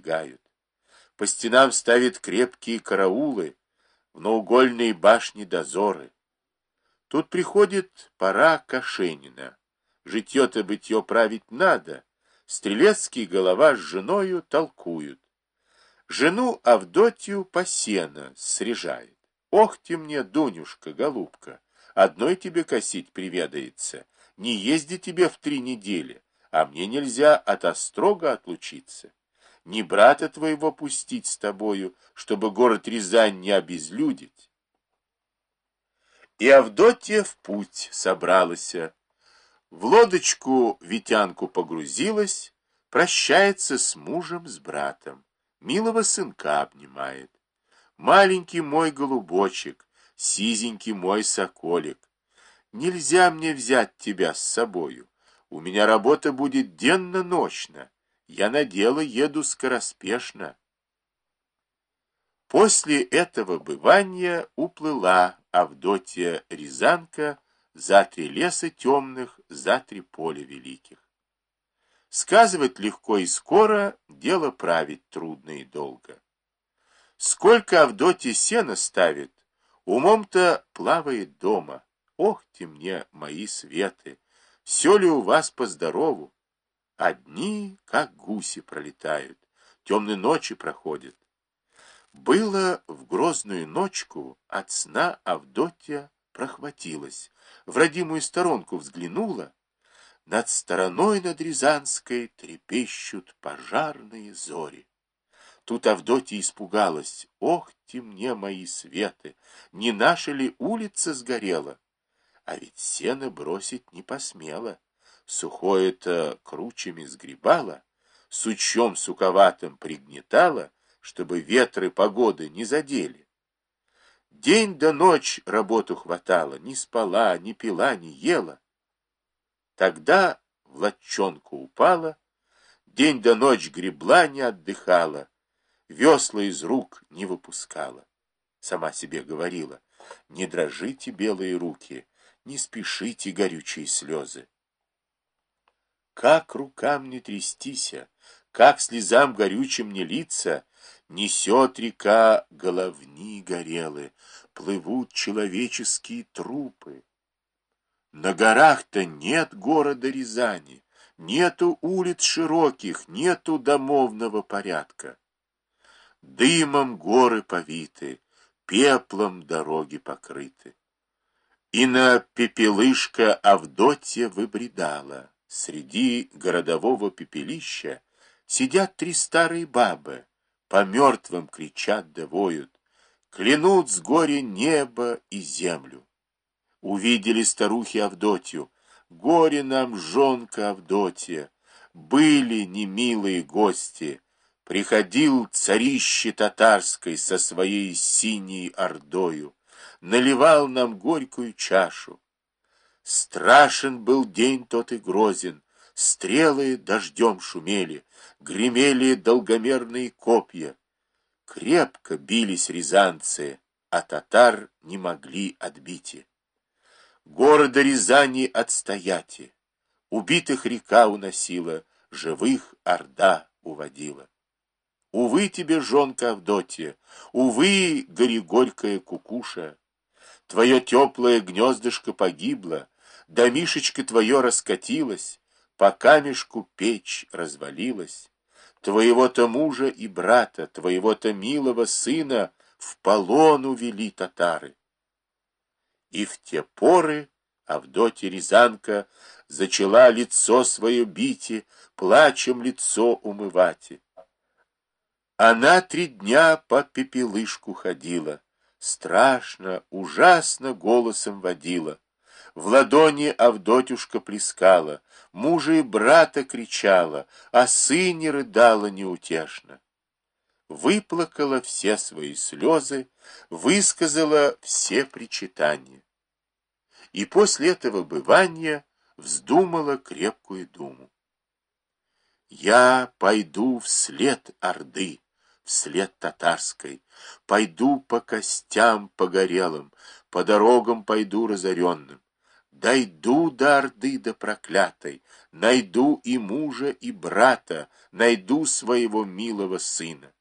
оберегают. По стенам ставит крепкие караулы, в наугольные башни дозоры. Тут приходит пора Кашенина. Житье-то бытье править надо. Стрелецкий голова с женою толкуют. Жену Авдотью по сено срежает. Ох ты мне, Дунюшка, голубка, одной тебе косить приведается. Не езди тебе в 3 недели, а мне нельзя от острога отлучиться. Не брата твоего пустить с тобою, чтобы город Рязань не обезлюдить. И Авдотья в путь собралась. В лодочку Витянку погрузилась, прощается с мужем, с братом. Милого сынка обнимает. Маленький мой голубочек, сизенький мой соколик. Нельзя мне взять тебя с собою. У меня работа будет денно-ночно. Я на дело еду скороспешно. После этого бывания уплыла Авдотья Рязанка за 3 леса темных, за 3 поля великих. Сказывать легко и скоро, дело править трудно и долго. Сколько Авдотья сена ставит, умом-то плавает дома. Ох ты мне, мои светы, все ли у вас по-здорову? Одни, как гуси, пролетают, темные ночи проходят. Было в грозную ночку от сна Авдотья прохватилась, в родимую сторонку взглянула. Над стороной над Рязанской трепещут пожарные зори. Тут Авдотья испугалась. Ох ты мне, мои светы, не наша ли улица сгорела? А ведь сено бросить не посмела. Сухое-то кручами сгребала, сучом суковатым пригнетала, чтобы ветры погоды не задели. День до ночь работу хватала, не спала, не пила, не ела. Тогда в лодчонку упала, день до ночь гребла, не отдыхала, весла из рук не выпускала. Сама себе говорила: не дрожите, белые руки, не спешите, горючие слезы. Как рукам не трястися, как слезам горючим не литься, несет река головни горелы, плывут человеческие трупы. На горах-то нет города Рязани, нету улиц широких, нету домовного порядка. Дымом горы повиты, пеплом дороги покрыты. И на пепелышко Авдотья выбредала. Среди городового пепелища сидят 3 старые бабы, по мертвым кричат да воют, клянут с горя небо и землю. Увидели старухи Авдотью: горе нам, жонка Авдотья, были немилые гости, приходил царище татарской со своей синей ордою, наливал нам горькую чашу. Страшен был день тот и грозен, стрелы дождем шумели, гремели долгомерные копья. Крепко бились рязанцы, а татар не могли отбить. Города Рязани отстояти, убитых река уносила, живых орда уводила. Увы тебе, жонка Авдотья, увы, горе горькая кукуша, твое теплое гнездышко погибло, домишечко твое раскатилось, по камешку печь развалилась, твоего-то мужа и брата, твоего-то милого сына в полон увели татары. И в те поры Авдотья Рязанка зачала лицо свое бити, плачем лицо умывати. Она 3 дня по пепелышку ходила, страшно, ужасно голосом водила. В ладони Авдотюшка плескала, мужа и брата кричала, о сыне рыдала неутешно. Выплакала все свои слезы, высказала все причитания. И после этого бывания вздумала крепкую думу. Я пойду вслед Орды, вслед татарской, пойду по костям погорелым, по дорогам пойду разоренным. Дойду до Орды до проклятой, найду и мужа, и брата, найду своего милого сына.